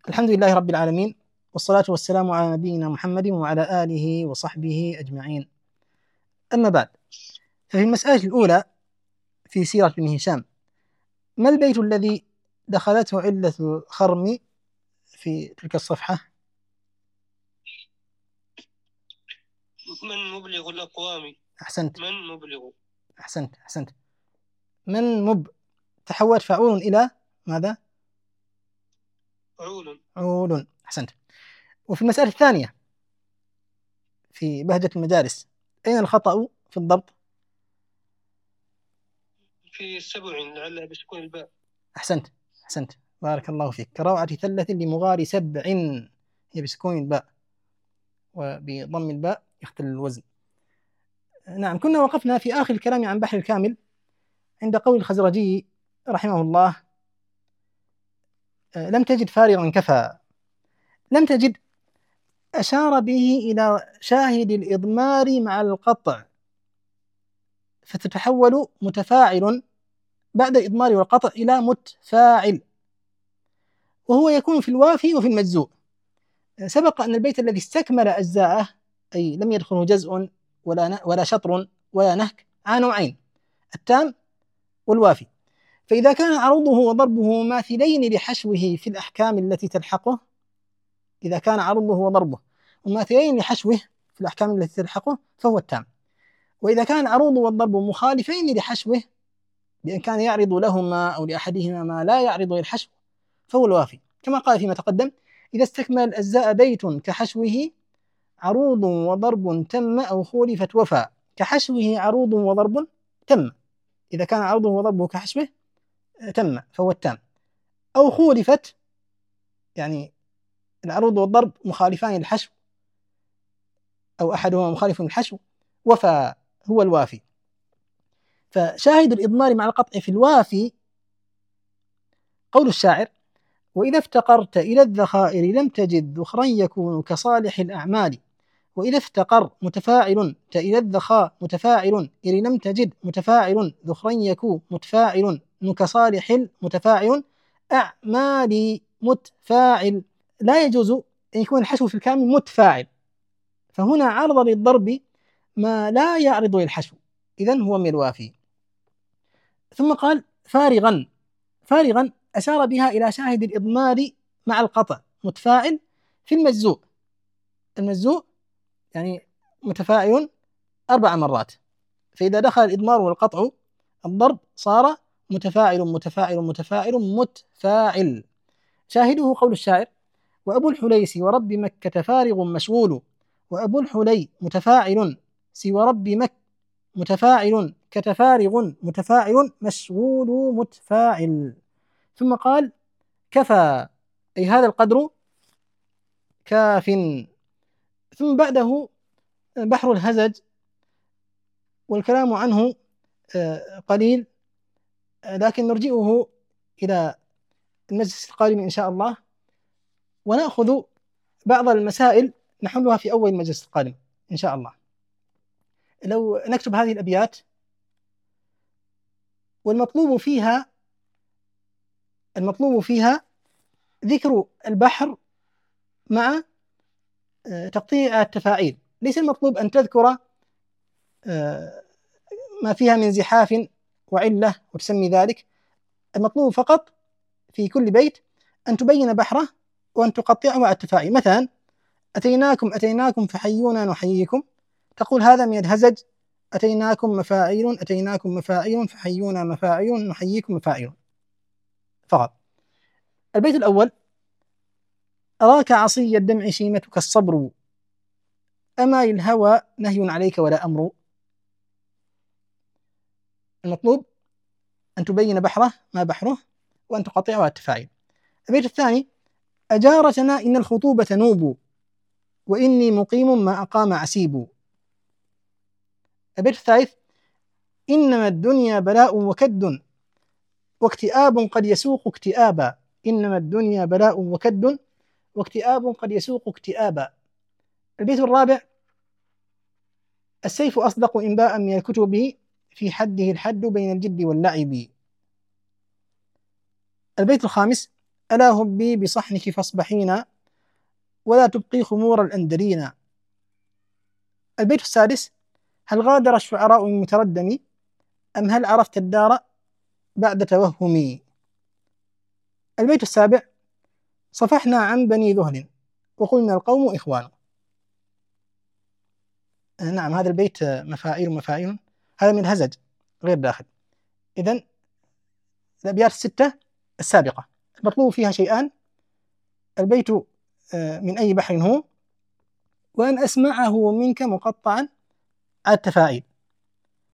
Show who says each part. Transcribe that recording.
Speaker 1: الحمد لله رب العالمين، والصلاة والسلام على نبينا محمد وعلى آله وصحبه أجمعين. أما بعد، ففي المسألة الأولى في سيرة ابن هشام، ما البيت الذي دخلته علة الخرم في تلك الصفحة؟
Speaker 2: من مبلغ الأقوام.
Speaker 1: أحسنت.
Speaker 2: من مبلغ.
Speaker 1: أحسنت. من تحولت فعول إلى ماذا؟ عول. أحسنت. وفي المسألة الثانية في بهجة المجالس، أين الخطأ في الضبط؟
Speaker 2: في 7 لعلها بسكون الباء.
Speaker 1: أحسنت بارك الله فيك. كروعة ثلة لمغار 7، هي بسكون الباء، وبضم الباء يختل الوزن. نعم، كنا وقفنا في آخر الكلام عن بحر الكامل عند قول الخزرجي رحمه الله: لم تجد فارغا كفى. لم تجد أشار به إلى شاهد الإضمار مع القطع، فتتحول متفاعل بعد الإضمار والقطع إلى متفاعل، وهو يكون في الوافي وفي المجزوء. سبق أن البيت الذي استكمل أجزاءه، أي لم يدخله جزء ولا شطر ولا نهك، على نوعين: التام والوافي. فإذا كان عروضه وضربه ماثلين لحشوه في الأحكام التي تلحقه، إذا كان عرضه وضربه مماثلين لحشوه في الأحكام التي تلحقه فهو التام. وإذا كان عروضه والضرب مخالفين لحشوه، بأن كان يعرض لهما أو لأحدهما ما لا يعرض للحشو، فهو الوافي، كما قال فيما تقدم: إذا استكمل الأجزاء بيت كحشوه عروض وضرب تم أو خولفت وفى. كحشوه عروض وضرب تم، إذا كان عرضه وضربه كحشوه تم فهو التام. أو خولفت، يعني العروض والضرب مخالفان للحشو أو أحدهما مخالف للحشو، وفى هو الوافي. فشاهد الإضمار مع القطع في الوافي قول الشاعر: وإذا افتقرت إلى الذخائر لم تجد ذخرا يكون كصالح الأعمال. وإذا افتقر متفاعل إلى الذخاء متفاعل إلى لم تجد متفاعل ذخرا يكون متفاعل كصالح المتفاعل أعمال متفاعل. لا يجوز أن يكون الحشو في الكامل متفاعل، فهنا عرض للضرب ما لا يعرض للحشو، إذن هو من الوافي. ثم قال فارغا أشار بها إلى شاهد الإضمار مع القطع متفاعل في المجزوء. المجزوء يعني متفاعل 4 مرات، فإذا دخل الإضمار والقطع الضرب صار متفاعل. شاهده قول الشاعر: وأبو الحليس ورب مكة فارغ مشغول. وأبو الحلي متفاعل سوى رب مكة متفاعل كتفارغ متفاعل مشغول متفاعل. ثم قال: كفى، أي هذا القدر كاف. ثم بعده بحر الهزج، والكلام عنه قليل، لكن نرجئه إلى المجلس القادم إن شاء الله، ونأخذ بعض المسائل نحلها في أول المجلس القادم إن شاء الله. لو نكتب هذه الأبيات، والمطلوب فيها ذكر البحر مع تقطيع التفاعيل. ليس المطلوب أن تذكر ما فيها من زحاف وعلة وتسمي ذلك. المطلوب فقط في كل بيت أن تبين بحره وأن تقطعه على التفاعيل. مثلا: أتيناكم فحيونا نحييكم، تقول هذا من الهزج: أتيناكم مفاعيل فحيونا مفاعيل نحييكم مفاعيل فقط. البيت الأول: أراك عصي الدمع شيمتك الصبر، أما للهوى نهي عليك ولا أمر. المطلوب أن تبين بحره ما بحره وأن تقطعه على التفاعيل. البيت الثاني: أجارتنا إن الخطوبة نوب، وإني مقيم ما أقام عسيب. البيت الثالث: إنما الدنيا بلاء وكد واكتئاب قد يسوق اكتئابا. إنما الدنيا بلاء وكد واكتئاب قد يسوق اكتئابا. البيت الرابع: السيف أصدق إنباء من الكتب في حده الحد بين الجد واللعب. البيت الخامس: ألا هبي بصحنك فاصبحينا ولا تبقي خمور الأندرينا. البيت السادس: هل غادر الشعراء من متردمي أم هل عرفت الدار بعد توهمي. البيت السابع: صفحنا عن بني ذهل وقلنا القوم إخوان. نعم، هذا البيت مفاعيل مفاعيل، هذا من هزج غير داخل. إذن الأبيات الستة السابقة المطلوب فيها شيئان: البيت من أي بحر هو، وأن أسمعه منك مقطعا على التفاعيل.